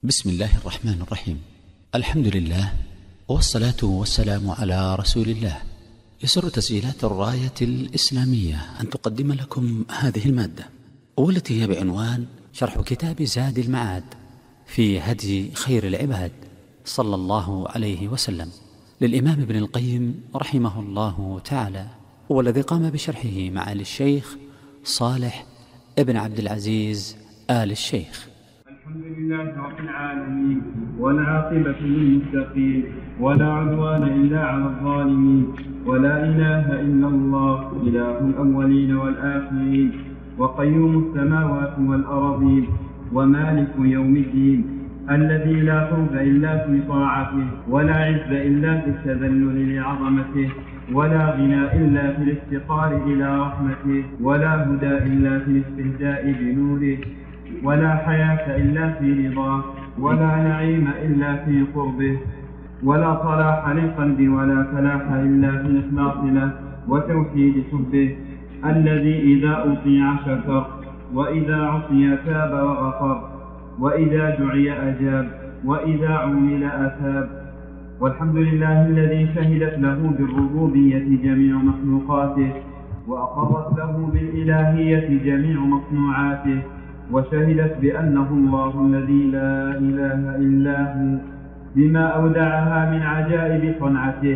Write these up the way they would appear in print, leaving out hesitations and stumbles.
بسم الله الرحمن الرحيم. الحمد لله والصلاة والسلام على رسول الله. يسر تسجيلات الراية الإسلامية أن تقدم لكم هذه المادة، والتي هي بعنوان شرح كتاب زاد المعاد في هدي خير العباد صلى الله عليه وسلم للإمام ابن القيم رحمه الله تعالى، والذي قام بشرحه معالي الشيخ صالح ابن عبد العزيز آل الشيخ. الحمد لله رب العالمين، والعاقبة للمتقين، ولا عدوان إلا على الظالمين، ولا إله إلا الله إله الأولين والآخرين، وقيوم السماوات والأرضين، ومالك يوم الدين، الذي لا فوز إلا في طاعته، ولا عز إلا في التذلل لعظمته، ولا غنى إلا في الافتقار إلى رحمته، ولا هدى إلا في الاستهزاء بنوره، ولا حياة إلا في رضاه، ولا نعيم إلا في قربه، ولا صلاح للقلب ولا فلاح إلا في الإخلاص له وتوحيد حبه، الذي إذا أطيع شكر، وإذا عصي تاب وغفر، وإذا دعي أجاب، وإذا عمل أثاب. والحمد لله الذي شهدت له بالربوبية جميع مخلوقاته، وأقرت له بالإلهية جميع مصنوعاته، وشهدت بأنه الله الذي لا إله إلا هو، بما أودعها من عجائب صنعته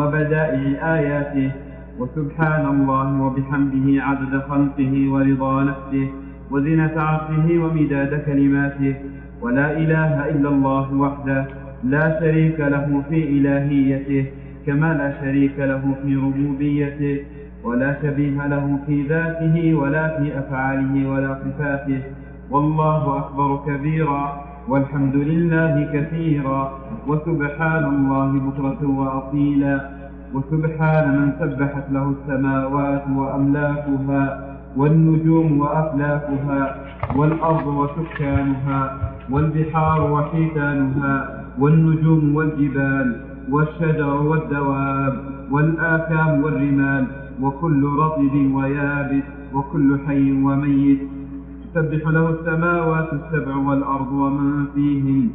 وبدائع آياته. وسبحان الله وبحمده عدد خلقه ورضا نفسه وزنة عرشه ومداد كلماته. ولا إله إلا الله وحده لا شريك له في إلهيته، كما لا شريك له في ربوبيته، ولا شبيه له في ذاته ولا في أفعاله ولا صفاته. والله أكبر كبيرا، والحمد لله كثيرا، وسبحان الله بكرة وأصيلا. وسبحان من سبحت له السماوات وأملاكها، والنجوم وأفلاكها، والأرض وسكانها، والبحار وحيتانها، والنجوم والجبال، والشجر والدواب، والآكام والرمال، وكل رطب ويابس، وكل حي وميت. تسبح له السماوات السبع والأرض ومن فيهن،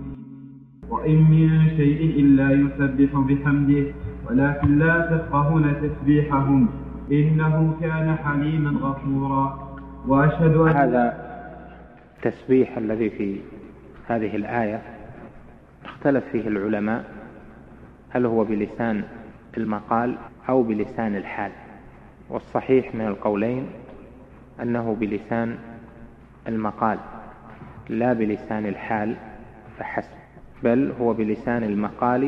وإن من شيء إلا يسبح بحمده، ولكن لا تفقهون تسبيحهم، إنه كان حليما غفورا. وأشهد أن هذا التسبيح الذي في هذه الآية اختلف فيه العلماء، هل هو بلسان المقال أو بلسان الحال؟ والصحيح من القولين أنه بلسان المقال لا بلسان الحال فحسب، بل هو بلسان المقال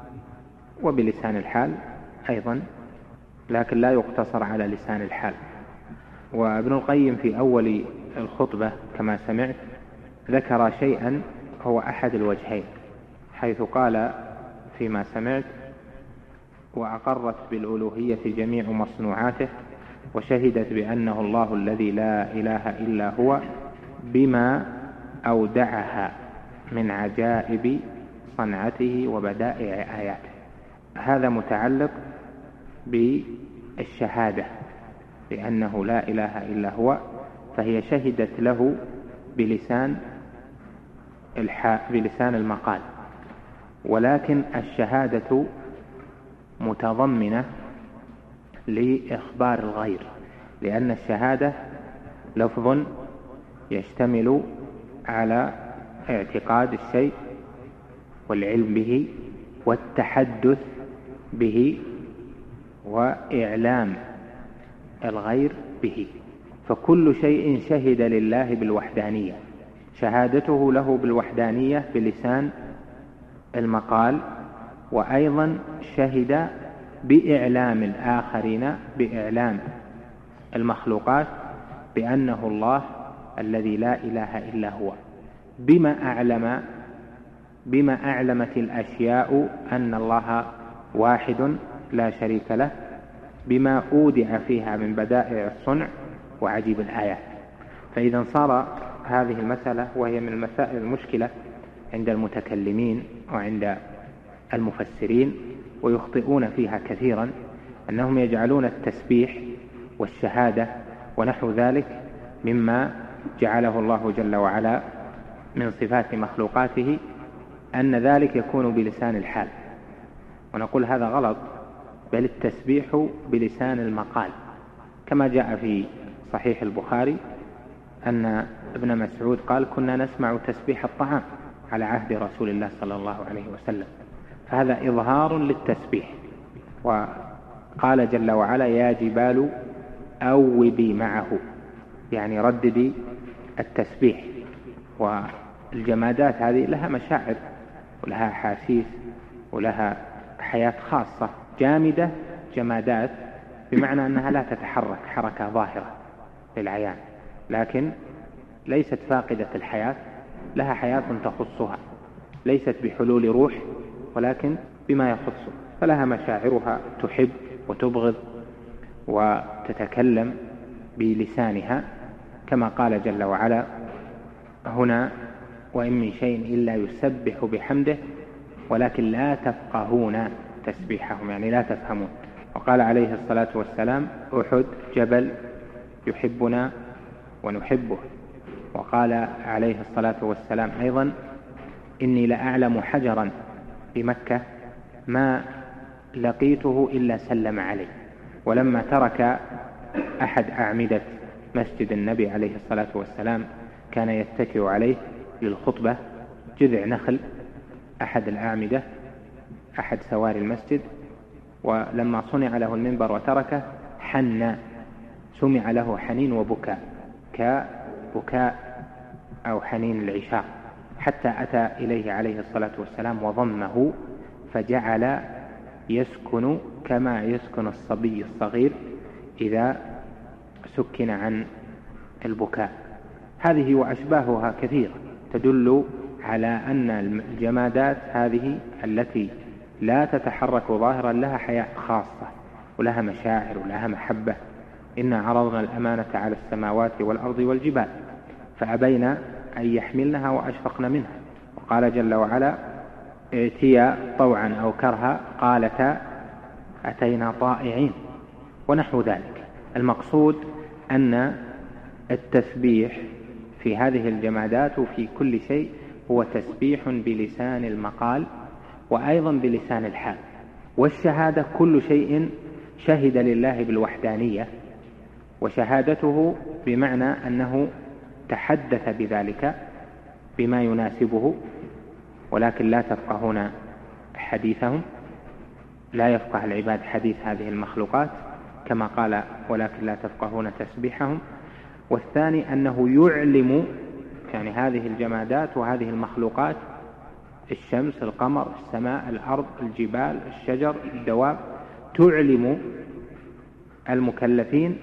وبلسان الحال أيضا، لكن لا يقتصر على لسان الحال. وابن القيم في أول الخطبة كما سمعت ذكر شيئا هو أحد الوجهين، حيث قال فيما سمعت: وأقرت بالألوهية جميع مصنوعاته، وشهدت بأنه الله الذي لا إله إلا هو، بما أودعها من عجائب صنعته وبدائع آياته. هذا متعلق بالشهادة بأنه لا إله إلا هو، فهي شهدت له بلسان المقال، ولكن الشهادة متضمنة لإخبار الغير، لأن الشهادة لفظ يشتمل على اعتقاد الشيء والعلم به والتحدث به وإعلام الغير به. فكل شيء شهد لله بالوحدانية، شهادته له بالوحدانية بلسان المقال، وأيضا شهد بإعلام الآخرين، بإعلام المخلوقات بأنه الله الذي لا إله إلا هو، بما أعلمت الأشياء أن الله واحد لا شريك له، بما أودع فيها من بدائع الصنع وعجيب الآيات. فإذا صار هذه المسألة، وهي من المسائل المشكلة عند المتكلمين وعند المفسرين ويخطئون فيها كثيرا، أنهم يجعلون التسبيح والشهادة ونحو ذلك مما جعله الله جل وعلا من صفات مخلوقاته أن ذلك يكون بلسان الحال، ونقول هذا غلط، بل التسبيح بلسان المقال، كما جاء في صحيح البخاري أن ابن مسعود قال: كنا نسمع تسبيح الطعام على عهد رسول الله صلى الله عليه وسلم، فهذا إظهار للتسبيح. وقال جل وعلا: يا جبال أوبي معه، يعني رددي التسبيح. والجمادات هذه لها مشاعر ولها حاسيس ولها حياة خاصة، جامدة جمادات، بمعنى أنها لا تتحرك حركة ظاهرة للعيان، لكن ليست فاقدة الحياة، لها حياة تخصها، ليست بحلول روح ولكن بما يخص، فلها مشاعرها، تحب وتبغض وتتكلم بلسانها، كما قال جل وعلا هنا: وإن من شيء إلا يسبح بحمده ولكن لا تفقهون تسبيحهم، يعني لا تفهمون. وقال عليه الصلاة والسلام: أحد جبل يحبنا ونحبه. وقال عليه الصلاة والسلام أيضا: إني لأعلم حجرا بمكة ما لقيته إلا سلم عليه. ولما ترك أحد أعمدة مسجد النبي عليه الصلاة والسلام كان يتكئ عليه للخطبة، جذع نخل أحد الأعمدة أحد سواري المسجد، ولما صنع له المنبر وتركه حنى، سمع له حنين وبكاء كبكاء أو حنين العشاق، حتى أتى إليه عليه الصلاة والسلام وضمه فجعل يسكن كما يسكن الصبي الصغير إذا سكن عن البكاء. هذه وأشباهها كثير تدل على أن الجمادات هذه التي لا تتحرك ظاهرا لها حياة خاصة ولها مشاعر ولها محبة. إنا عرضنا الأمانة على السماوات والأرض والجبال فأبين أن يحملنها وأشفقن منها. وقال جل وعلا: ائتيا طوعا أو كرها قالتا أتينا طائعين، ونحو ذلك. المقصود أن التسبيح في هذه الجمادات وفي كل شيء هو تسبيح بلسان المقال وأيضا بلسان الحال. والشهادة كل شيء شهد لله بالوحدانية، وشهادته بمعنى أنه تحدث بذلك بما يناسبه، ولكن لا تفقهون حديثهم، لا يفقه العباد حديث هذه المخلوقات، كما قال: ولكن لا تفقهون تسبيحهم. والثاني أنه يعلم، يعني هذه الجمادات وهذه المخلوقات، الشمس، القمر، السماء، الأرض، الجبال، الشجر، الدواب، تعلم المكلفين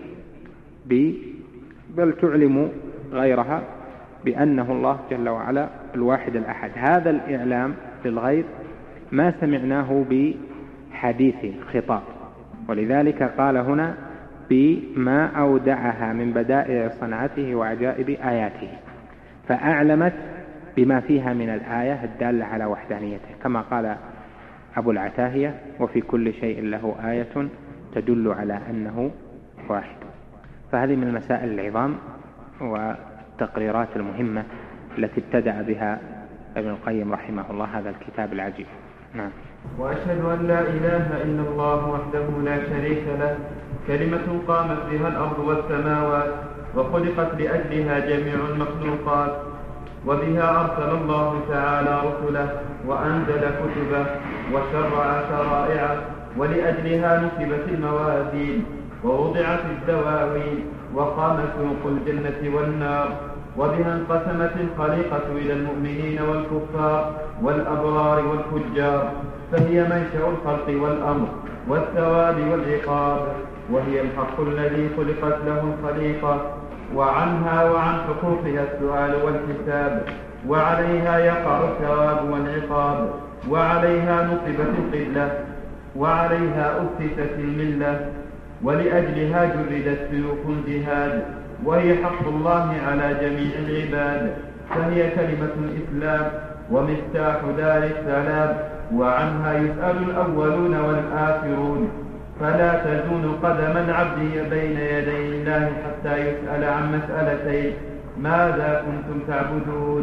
بل تعلم غيرها بأنه الله جل وعلا الواحد الأحد. هذا الإعلام للغير ما سمعناه بحديث خطاب، ولذلك قال هنا: بما أودعها من بدائع صنعته وعجائب آياته، فأعلمت بما فيها من الآية الدالة على وحدانيته، كما قال أبو العتاهية: وفي كل شيء له آية تدل على أنه واحد. فهذه من المسائل العظام والتقريرات المهمة التي ابتدأ بها ابن القيم رحمه الله هذا الكتاب العجيب. نعم. وأشهد أن لا إله إلا الله وحده لا شريك له، كلمة قامت بها الأرض والسماوات وخلقت لأجلها جميع المخلوقات، وبها أرسل الله تعالى رسله وأنزل كتبه وشرع شرائعه، ولأجلها نصبت الموازين ووضعت الدواوين وقامت سوق الجنة والنار، وبها انقسمت الخليقة إلى المؤمنين والكفار والأبرار والفجار، فهي منشأ الخلق والأمر والثواب والعقاب، وهي الحق الذي خلقت له الخليقة، وعنها وعن حقوقها السؤال والحساب، وعليها يقع الثواب والعقاب، وعليها نصبت القبلة، وعليها أسست الملة، ولأجلها جردت سيوف الجهاد، وهي حق الله على جميع العباد، فهي كلمة الإسلام ومفتاح دار السلام، وعنها يسأل الأولون والآخرون، فلا تزول قدم العبد بين يدي الله حتى يسأل عن مسألتين: ماذا كنتم تعبدون؟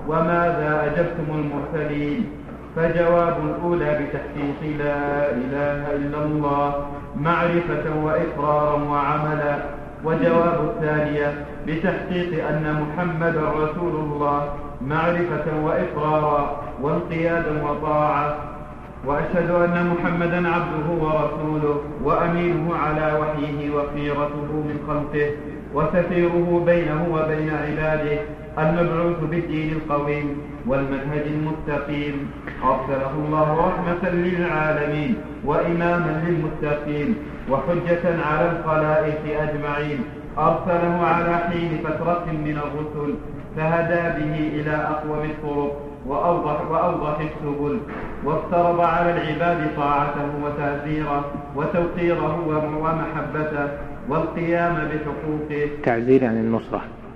وماذا أجبتم المرسلين؟ فجواب الأولى بتحقيق لا إله إلا الله معرفة وإقرارا وعملا، وجواب الثانية بتحقيق أن محمد رسول الله معرفة وإقرارا وانقيادا وطاعة. وأشهد أن محمدا عبده ورسوله وأمينه على وحيه وخيرته من خلقه وسفيره بينه وبين عباده، المبعوث بالدين القويم والمنهج المستقيم، أرسله الله رحمة للعالمين وإماما للمتقين وحجة على الخلائق أجمعين، أرسله على حين فترة من الرسل فهدى به إلى أقوم الطرق وأوضح السبل، وافترض على العباد طاعته وتعزيره وتوقيره ومحبته والقيام بحقوقه. تعزير يعني النصرة،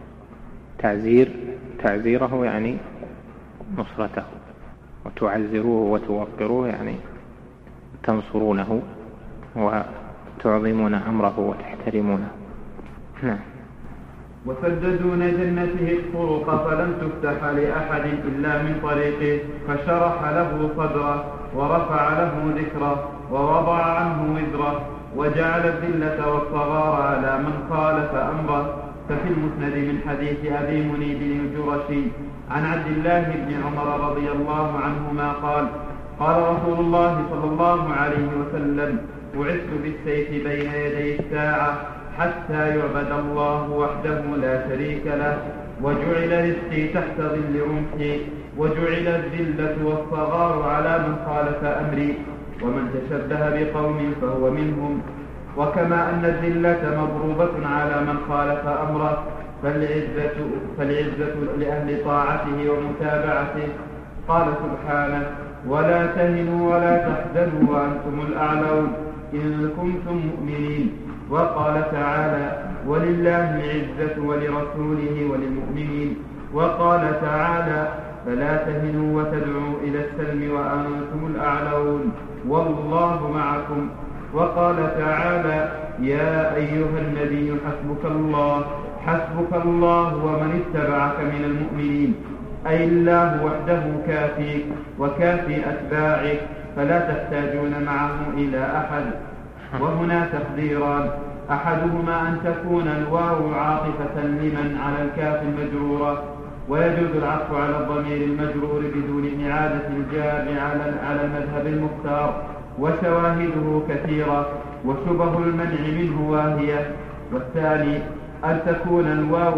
تعزيره يعني نصرته، وتعزروه وتوقروه يعني تنصرونه وتعظمون أمره وتحترمونه. نعم. وسددون جنته الطرق فلم تفتح لأحد إلا من طريقه، فشرح له صدره ورفع له ذكره ووضع عنه وزره، وجعل الذلة والصغار على من خالف أمره. ففي المسند من حديث أبي منيب الجرشي عن عبد الله بن عمر رضي الله عنهما قال: قال رسول الله صلى الله عليه وسلم: بعثت بالسيف بين يدي الساعة حتى يعبد الله وحده لا شريك له، وجعل رزقي تحت ظل رمحي، وجعل الذلة والصغار على من خالف أمري، ومن تشبه بقوم فهو منهم. وكما أن الذلة مضروبة على من خالف أمره، فالعزة لأهل طاعته ومتابعته. قال سبحانه: ولا تهنوا ولا تحزنوا وأنتم الأعلون إن كنتم مؤمنين. وقال تعالى: ولله العزة ولرسوله وللمؤمنين. وقال تعالى: فلا تهنوا وتدعوا إلى السلم وأنتم الأعلون والله معكم. وقال تعالى: يا أيها النبي حسبك الله ومن اتبعك من المؤمنين، أي الله وحده كافيك وكافي أتباعك، فلا تحتاجون معه إلى أحد. وهنا تقديران: أحدهما أن تكون الواو عاطفة لمن على الكاف المجرورة، ويجوز العطف على الضمير المجرور بدون إعادة الجار على المذهب المختار، وشواهده كثيرة وشبه المنع منه واهية. والثاني أن تكون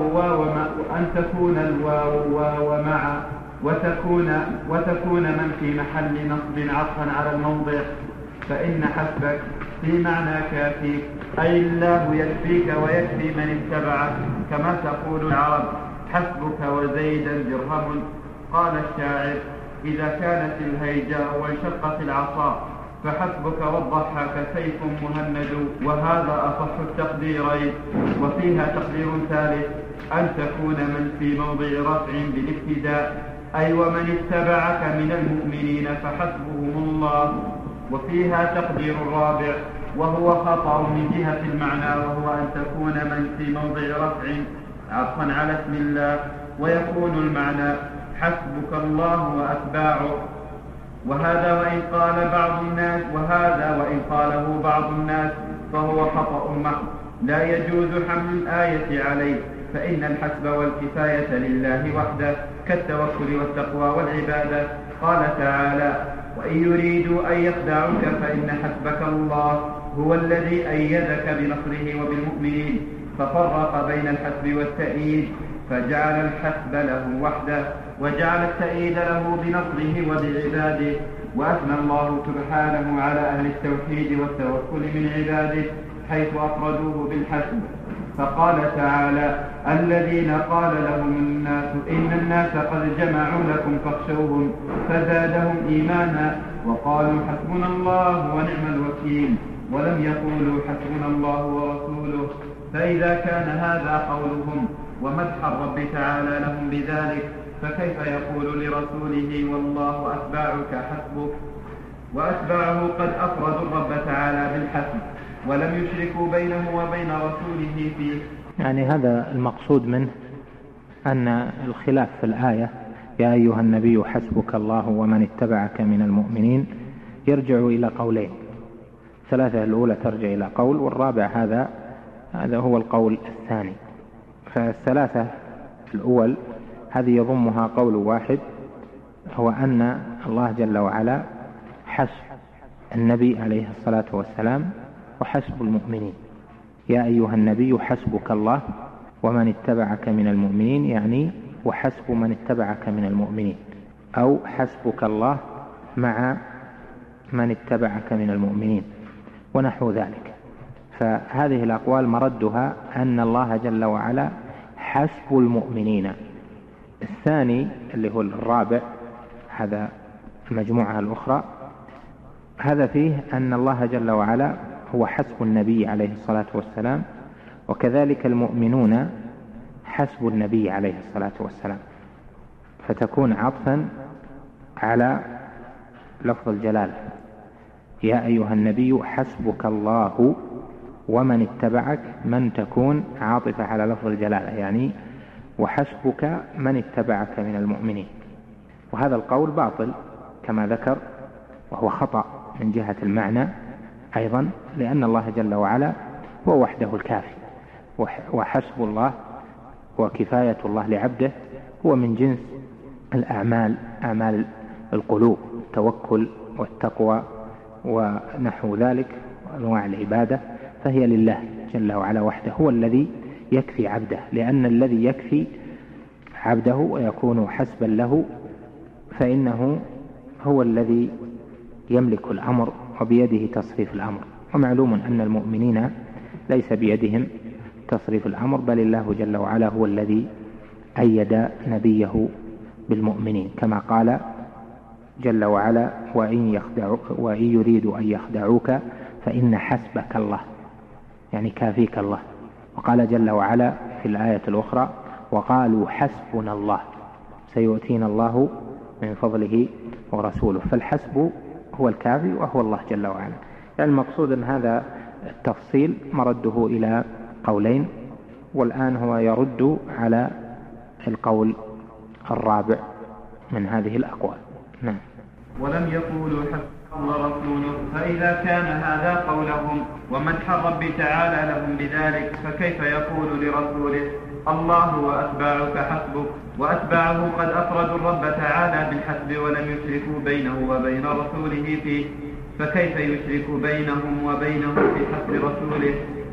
الواو واو مع وتكون من في محل نصب عطفا على الموضع، فإن حسبك في معنى كافيك، أي الله يكفيك ويكفي من اتبعك، كما تقول العرب: حسبك وزيدا درهم. قال الشاعر: إذا كانت الهيجاء وانشقت العصا فحسبك والضحاك سيف مهند. وهذا أصح التقديرين. وفيها تقدير ثالث: أن تكون من في موضع رفع بالابتداء، أي ومن اتبعك من المؤمنين فحسبهم الله. وفيها تقدير رابع وهو خطأ من جهة المعنى، وهو أن تكون من في موضع رفع عطفا على اسم الله، ويكون المعنى حسبك الله وأتباعه. وهذا وإن قاله بعض الناس فهو خطأ محض، لا يجوز حمل الآية عليه، فإن الحسب والكفاية لله وحده كالتوكل والتقوى والعبادة. قال تعالى: وإن يريدوا أن يخدعوك فإن حسبك الله هو الذي أيدك بنصره وبالمؤمنين. ففرق بين الحسب والتأييد، فجعل الحسب له وحده وجعل التأييد له بنصره وبعباده. وأثنى الله سبحانه على أهل التوحيد والتوكل من عباده حيث أفردوه بالحسب، فقال تعالى: الذين قال لهم الناس إن الناس قد جمعوا لكم فاخشوهم فزادهم إيمانا وقالوا حسبنا الله ونعم الوكيل، ولم يقولوا حسبنا الله ورسوله. فإذا كان هذا قولهم ومدح الرب تعالى لهم بذلك، فكيف يقول لرسوله: والله أتباعك حسبك؟ وأتباعه قد أفردوا الرب تعالى بالحسب ولم يشركوا بينه وبين رسوله فيه. يعني هذا المقصود منه أن الخلاف في الآية يا أيها النبي حسبك الله ومن اتبعك من المؤمنين يرجع إلى قولين، ثلاثة الأولى ترجع إلى قول، والرابع هذا هو القول الثاني. فالثلاثة الأول هذه يضمها قول واحد، هو أن الله جل وعلا حسب النبي عليه الصلاة والسلام وحسب المؤمنين. يا أيها النبي حسبك الله ومن اتبعك من المؤمنين، يعني وحسب من اتبعك من المؤمنين، أو حسبك الله مع من اتبعك من المؤمنين ونحو ذلك. فهذه الأقوال مردها أن الله جل وعلا حسب المؤمنين. الثاني اللي هو الرابع، هذا المجموعة الأخرى، هذا فيه أن الله جل وعلا هو حسب النبي عليه الصلاة والسلام، وكذلك المؤمنون حسب النبي عليه الصلاة والسلام، فتكون عطفا على لفظ الجلالة. يا أيها النبي حسبك الله ومن اتبعك، من تكون عاطفة على لفظ الجلالة، يعني وحسبك من اتبعك من المؤمنين. وهذا القول باطل كما ذكر، وهو خطأ من جهة المعنى أيضا، لأن الله جل وعلا هو وحده الكافي، وحسب الله وكفاية الله لعبده هو من جنس الأعمال، أعمال القلوب، التوكل والتقوى ونحو ذلك وأنواع العبادة، فهي لله جل وعلا وحده، هو الذي يكفي عبده، لأن الذي يكفي عبده ويكون حسبا له فإنه هو الذي يملك الأمر وبيده تصريف الأمر. ومعلوم أن المؤمنين ليس بيدهم تصريف الأمر، بل الله جل وعلا هو الذي أيد نبيه بالمؤمنين، كما قال جل وعلا وإن يريدوا أن يخدعوك فإن حسبك الله، يعني كافيك الله. وقال جل وعلا في الآية الأخرى وقالوا حسبنا الله سيؤتينا الله من فضله ورسوله. فالحسب هو الكافي وهو الله جل وعلا. يعني المقصود أن هذا التفصيل مرده إلى قولين، والآن هو يرد على القول الرابع من هذه الأقوال. نعم. ولم يقولوا حسبنا الله ورسوله، فإذا كان هذا قولهم ومدح الرب تعالى لهم بذلك، فكيف يقول لرسوله الله وأتباعك حسبك، وأتباعه قد أفردوا الرب تعالى بالحسب ولم يشركوا بينه وبين رسوله فيه، فكيف يشرك بينهم وبينه في حسب رسوله؟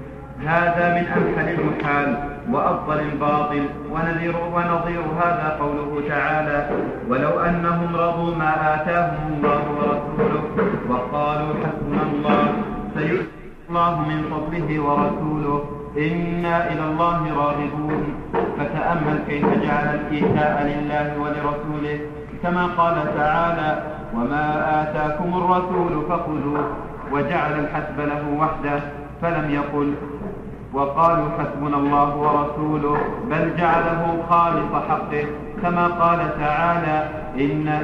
هذا من أمحل المحال وأفضل الباطل. ونظير هذا قوله تعالى ولو أنهم رضوا ما آتاهم الله ورسوله وقالوا حسبنا الله سيؤتي الله من فضله ورسوله إنا إلى الله راغبون. فتأمل كيف جعل الإيتاء لله ولرسوله، كما قال تعالى وما آتاكم الرسول فخذوه، وجعل الحسب له وحده، فلم يقل وقالوا حسبنا الله ورسوله، بل جعله خالص حقه، كما قال تعالى إنا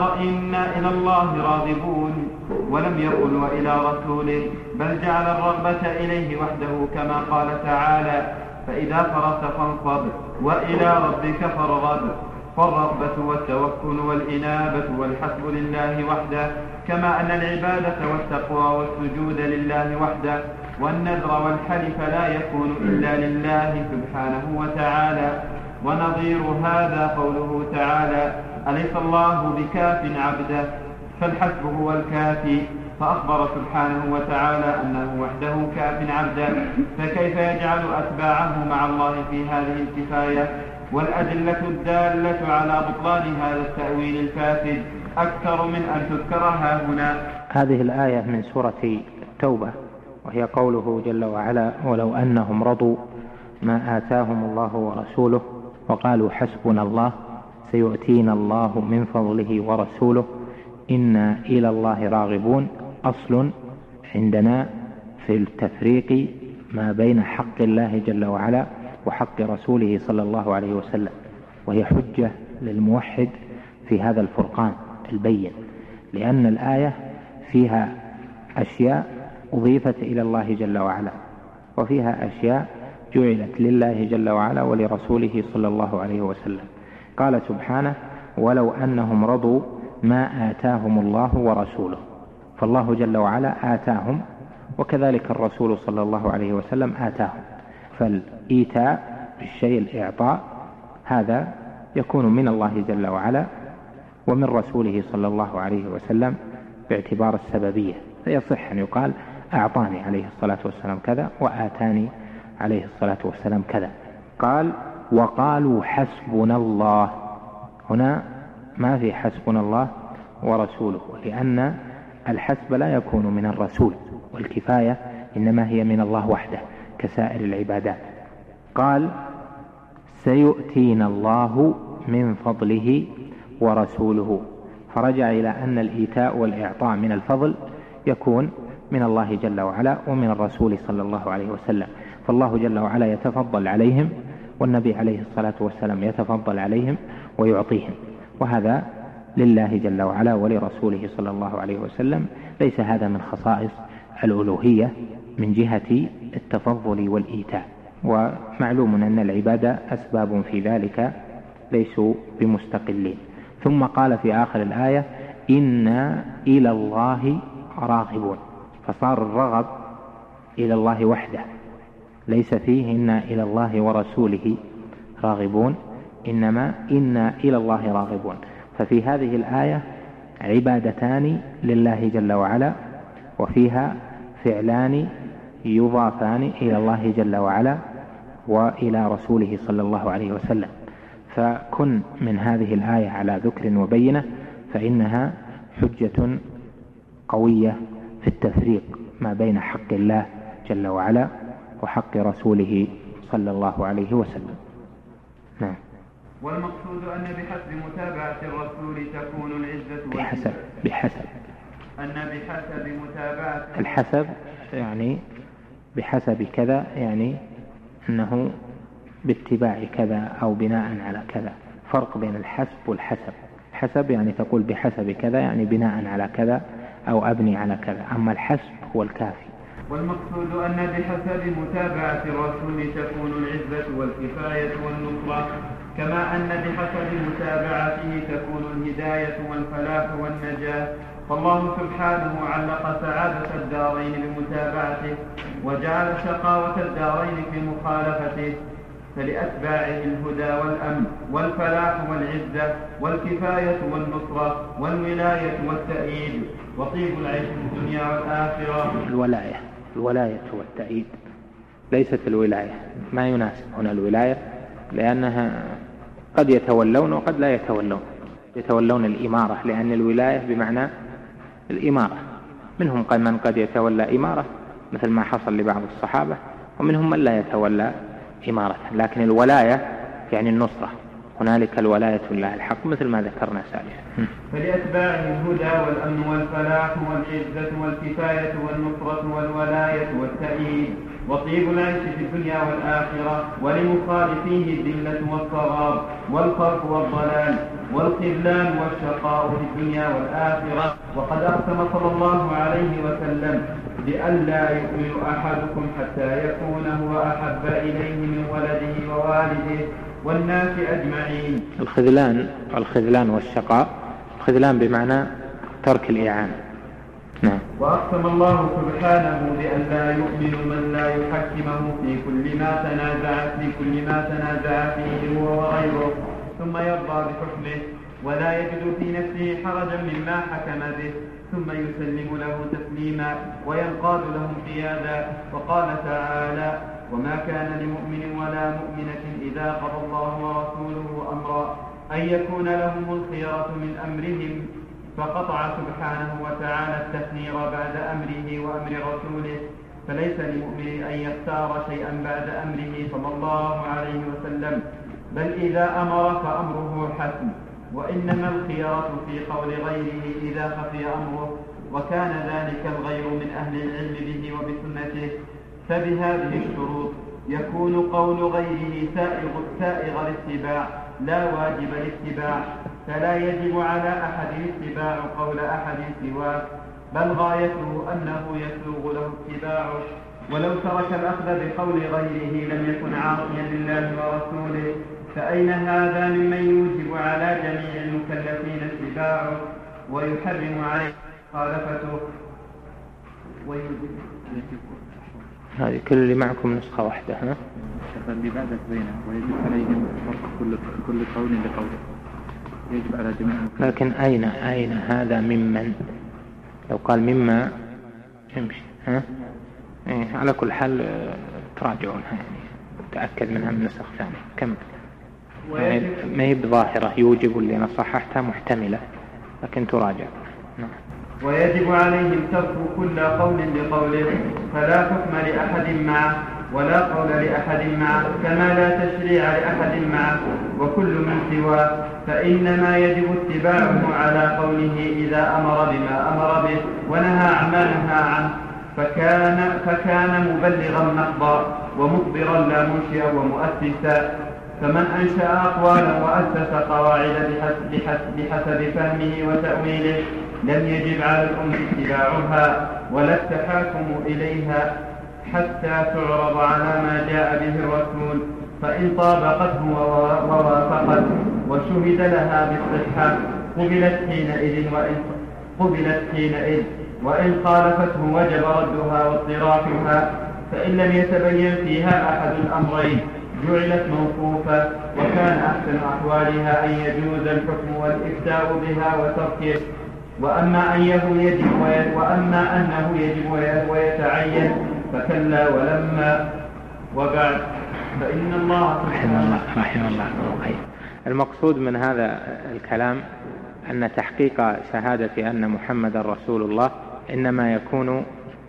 إلى الله راغبون، ولم يقل وإلى رسوله، بل جعل الرغبة إليه وحده، كما قال تعالى فإذا فرغت فانصب وإلى ربك فارغب. فالرغبة والتوكل والإنابة والحسب لله وحده، كما أن العبادة والتقوى والسجود لله وحده، والنذر والحلف لا يكون إلا لله سبحانه وتعالى. ونظير هذا قوله تعالى أليس الله بكاف عبده، فالحسب هو الكافي، فأخبر سبحانه وتعالى أنه وحده كاف عبده، فكيف يجعل أتباعه مع الله في هذه الكفاية؟ والأدلة الدالة على بطلان هذا التأويل الفاسد أكثر من أن تذكرها هنا. هذه الآية من سورة التوبة، وهي قوله جل وعلا ولو أنهم رضوا ما آتاهم الله ورسوله وقالوا حسبنا الله سيؤتينا الله من فضله ورسوله إنا إلى الله راغبون. أصل عندنا في التفريق ما بين حق الله جل وعلا وحق رسوله صلى الله عليه وسلم، وهي حجة للموحد في هذا الفرقان البين، لأن الآية فيها أشياء أضيفت إلى الله جل وعلا، وفيها أشياء جعلت لله جل وعلا ولرسوله صلى الله عليه وسلم. قال سبحانه ولو أنهم رضوا ما آتاهم الله ورسوله. فالله جل وعلا آتاهم، وكذلك الرسول صلى الله عليه وسلم آتاهم. فالإيتاء بالشيء، الإعطاء، هذا يكون من الله جل وعلا ومن رسوله صلى الله عليه وسلم باعتبار السببية، فيصح أن يقال أعطاني عليه الصلاة والسلام كذا وآتاني عليه الصلاة والسلام كذا. قال وقالوا حسبنا الله، هنا ما في حسبنا الله ورسوله، لأن الحسب لا يكون من الرسول، والكفاية إنما هي من الله وحده كسائر العبادات. قال سيؤتينا الله من فضله ورسوله، فرجع إلى أن الإيتاء والإعطاء من الفضل يكون من الله جل وعلا ومن الرسول صلى الله عليه وسلم. فالله جل وعلا يتفضل عليهم، والنبي عليه الصلاة والسلام يتفضل عليهم ويعطيهم، وهذا لله جل وعلا ولرسوله صلى الله عليه وسلم. ليس هذا من خصائص الألوهية من جهة التفضل والإيتاء، ومعلوم أن العبادة أسباب في ذلك ليسوا بمستقلين. ثم قال في آخر الآية إنا إلى الله راغبون، فصار الرغب إلى الله وحده، ليس فيه إنا إلى الله ورسوله راغبون، إنما إنا إلى الله راغبون. ففي هذه الآية عبادتان لله جل وعلا، وفيها فعلان يضافان إلى الله جل وعلا وإلى رسوله صلى الله عليه وسلم. فكن من هذه الآية على ذكر وبينة، فإنها حجة قوية في التفريق ما بين حق الله جل وعلا وحق رسوله صلى الله عليه وسلم. نعم. والمقصود أن بحسب متابعة الرسول تكون العزة بحسب أن بحسب متابعة الحسب، يعني بحسب كذا، يعني أنه باتباع كذا أو بناء على كذا. فرق بين الحسب والحسب. حسب يعني تقول بحسب كذا، يعني بناء على كذا أو أبني على كذا، أما الحسب هو الكافي. والمقصود أن بحسب متابعة الرسول تكون العزة والكفاية والنصرة، كما أن بحسب متابعته تكون الهداية والفلاح والنجاة. فالله سبحانه علق سعادة الدارين بمتابعته، وجعل شقاوة الدارين في مخالفته. فلأتباعه الهدى والأمن والفلاح والعزة والكفاية والنصرة والولاية والتأييد وطيب العيش في الدنيا والآخرة. الولاية والتأييد، ليست الولاية، ما يناسب هنا الولاية، لأنها قد يتولون وقد لا يتولون. يتولون الإمارة، لأن الولاية بمعنى الإمارة. منهم من قد يتولى إمارة مثل ما حصل لبعض الصحابة، ومنهم من لا يتولى إمارة. لكن الولاية يعني النصرة، هنالك الولاية لله الحق مثل ما ذكرنا سابقا. فلأتباعه الهدى والأمن والفلاح والعزة والكفاية والنصرة والولاية والتأييد وطيب العيش في الدنيا والآخرة، ولمخالفيه الذلة والصغار والخوف والضلال والخذلان والشقاء في الدنيا والآخرة. وقد أقسم صلى الله عليه وسلم بألا يؤمن أحدكم حتى يكون هو أحب إليه من ولده ووالده والناس أجمعين. الخذلان والشقاء، الخذلان بمعنى ترك الإعانة. نعم. وأقسم الله سبحانه بألا يؤمن من لا يحكمه في كل ما تنازع فيه هو وغيره، ثم يرضى بحكمه ولا يجد في نفسه حرجا مما حكم به، ثم يسلم له تسليما وينقاد له انقيادا. وقال تعالى: وما كان لمؤمن ولا مؤمنة إذا قضى الله ورسوله أمرا أن يكون لهم الخيرة من أمرهم. فقطع سبحانه وتعالى التخيير بعد أمره وأمر رسوله، فليس لمؤمن أن يختار شيئا بعد أمره صلى الله عليه وسلم، بل إذا أمر فأمره حسم، وإنما الخيرة في قول غيره إذا خفي أمره، وكان ذلك الغير من أهل العلم به وبسنته. فبهذه الشروط يكون قول غيره سائغ الاتباع لا واجب الاتباع، فلا يجب على أحد اتباع قول أحد سواه، بل غايته أنه يسوغ له اتباعه. ولو ترك الأخذ بقول غيره لم يكن عاصيا لله ورسوله، فأين هذا ممن يوجب على جميع المكلفين اتباعه ويحرم عليه مخالفته هذه كل اللي معكم نسخة واحدة ها؟ اللي بعدك بينه ويجب عليهم كل قول لقوله يجب على جميع لكن أين هذا ممن؟ لو قال مما يمشي ها؟ إيه على كل حال تراجعونها يعني تأكد منها من نسخ ثانية. كم يعني ما هي بظاهرة يوجب اللي أنا صححتها محتملة لكن تراجع. ويجب عليهم ترك كل قول لقوله فلا حكم لأحد معه ولا قول لأحد معه كما لا تشريع لأحد معه وكل من سواه فإنما يجب اتباعه على قوله إذا أمر بما أمر به ونهى عما نهى عنه فكان مبلغا محضا ومخبرا لا منشئا ومؤسسا. فمن أنشأ أقوالا وأسس قواعد بحسب فهمه وتأويله لم يجب على الأمة اتباعها ولا التحاكم إليها حتى تعرض على ما جاء به الرسول فإن طابقته ووافقت وشهد لها بالصحة قبلت حينئذ وإن خالفته وجب ردها واضطرافها فإن لم يتبين فيها أحد الأمرين جعلت موقوفة وكان أحسن أحوالها أن يجوز الحكم والإفتاء بها وتركه. وأما أنه يجب ويتعين فكلا ولما وبعد فإن الله رحمه الله. المقصود من هذا الكلام أن تحقيق شهادة أن محمد رسول الله إنما يكون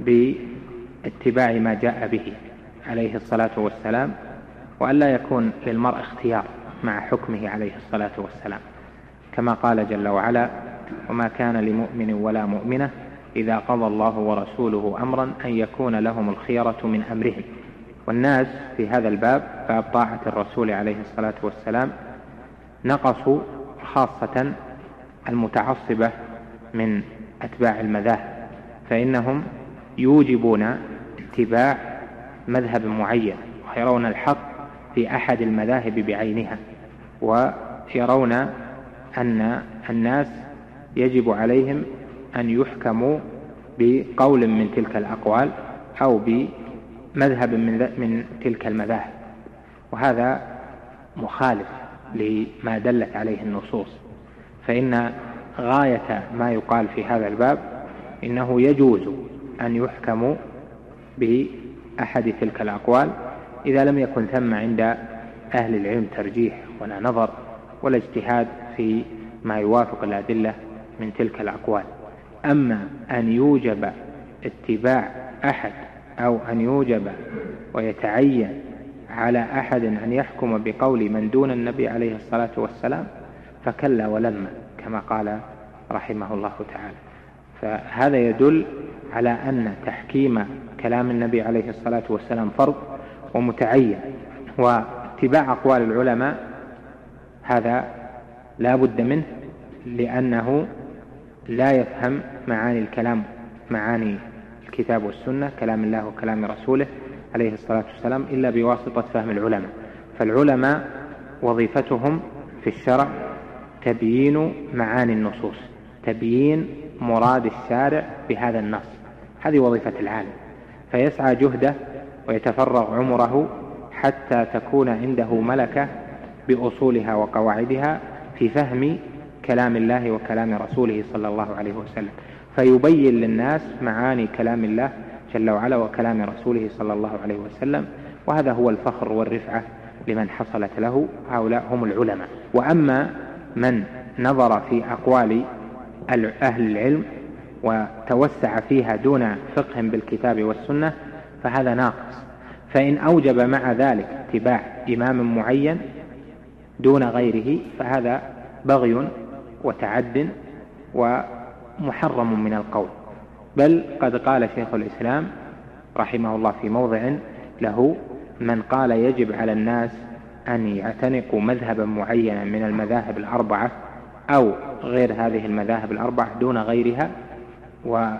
باتباع ما جاء به عليه الصلاة والسلام وأن لا يكون للمرء اختيار مع حكمه عليه الصلاة والسلام كما قال جل وعلا وما كان لمؤمن ولا مؤمنة إذا قضى الله ورسوله أمرا أن يكون لهم الخيرة من أمرهم. والناس في هذا الباب باب طاعة الرسول عليه الصلاة والسلام نقصوا خاصة المتعصبة من أتباع المذاهب فإنهم يوجبون اتباع مذهب معين ويرون الحق في أحد المذاهب بعينها ويرون أن الناس يجب عليهم أن يحكموا بقول من تلك الأقوال أو بمذهب من تلك المذاهب وهذا مخالف لما دلت عليه النصوص. فإن غاية ما يقال في هذا الباب إنه يجوز أن يحكموا بأحد تلك الأقوال إذا لم يكن ثم عند أهل العلم ترجيح ولا نظر ولا اجتهاد في ما يوافق الأدلة من تلك الأقوال. أما أن يوجب اتباع أحد أو أن يوجب ويتعين على أحد أن يحكم بقول من دون النبي عليه الصلاة والسلام فكلا ولما كما قال رحمه الله تعالى. فهذا يدل على أن تحكيم كلام النبي عليه الصلاة والسلام فرض ومتعين واتباع أقوال العلماء هذا لا بد منه لأنه لا يفهم معاني الكلام معاني الكتاب والسنة كلام الله وكلام رسوله عليه الصلاة والسلام إلا بواسطة فهم العلماء. فالعلماء وظيفتهم في الشرع تبيين معاني النصوص تبيين مراد الشارع بهذا النص هذه وظيفة العالم فيسعى جهده ويتفرغ عمره حتى تكون عنده ملكة بأصولها وقواعدها في فهم كلام الله وكلام رسوله صلى الله عليه وسلم فيبين للناس معاني كلام الله جل وعلا وكلام رسوله صلى الله عليه وسلم. وهذا هو الفخر والرفعة لمن حصلت له هؤلاء هم العلماء. وأما من نظر في أقوال أهل العلم وتوسع فيها دون فقه بالكتاب والسنة فهذا ناقص. فإن أوجب مع ذلك اتباع إمام معين دون غيره فهذا بغي وتعد ومحرم من القول. بل قد قال شيخ الإسلام رحمه الله في موضع له من قال يجب على الناس أن يعتنقوا مذهبا معينا من المذاهب الأربعة أو غير هذه المذاهب الأربعة دون غيرها وأن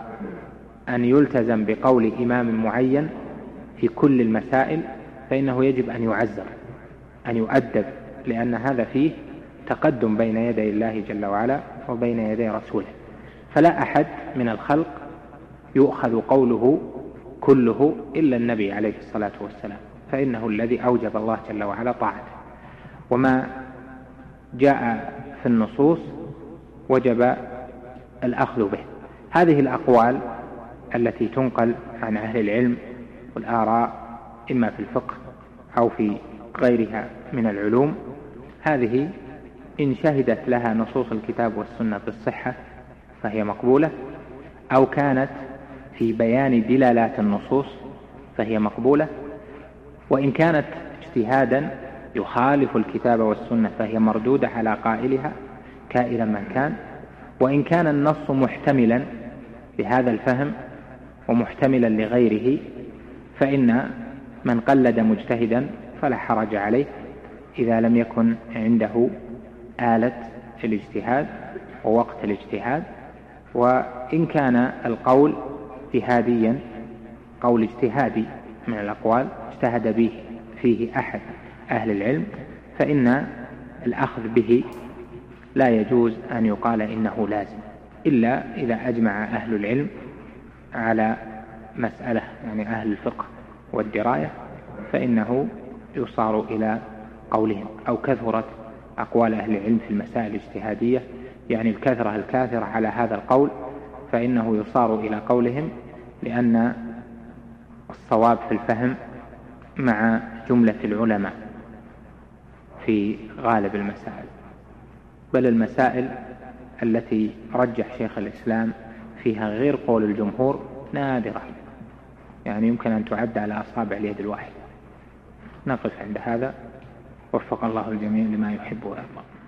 يلتزم بقول إمام معين في كل المسائل فإنه يجب أن يعزر أن يؤدب لأن هذا فيه تقدم بين يدي الله جل وعلا وبين يدي رسوله، فلا أحد من الخلق يؤخذ قوله كله إلا النبي عليه الصلاة والسلام، فإنه الذي أوجب الله جل وعلا طاعته، وما جاء في النصوص وجب الأخذ به. هذه الأقوال التي تنقل عن أهل العلم والآراء إما في الفقه أو في غيرها من العلوم، هذه إن شهدت لها نصوص الكتاب والسنة بالصحة فهي مقبولة، أو كانت في بيان دلالات النصوص فهي مقبولة، وإن كانت اجتهادا يخالف الكتاب والسنة فهي مردودة على قائلها كائنا من كان. وإن كان النص محتملا لهذا الفهم ومحتملا لغيره فإن من قلد مجتهدا فلا حرج عليه إذا لم يكن عنده آلة الاجتهاد ووقت الاجتهاد. وإن كان القول اجتهاديا، قول اجتهادي من الأقوال اجتهد به فيه أحد أهل العلم، فإن الأخذ به لا يجوز أن يقال إنه لازم، إلا إذا أجمع أهل العلم على مسألة، يعني أهل الفقه والدراية، فإنه يصار إلى قولهم، أو كثرت أقوال أهل العلم في المسائل الاجتهادية، يعني الكثرة الكاثرة على هذا القول، فإنه يصار إلى قولهم، لأن الصواب في الفهم مع جملة العلماء في غالب المسائل. بل المسائل التي رجح شيخ الإسلام فيها غير قول الجمهور نادرة، يعني يمكن أن تعد على أصابع اليد الواحدة. نقف عند هذا، وفق الله الجميع لما يحب ويرضى.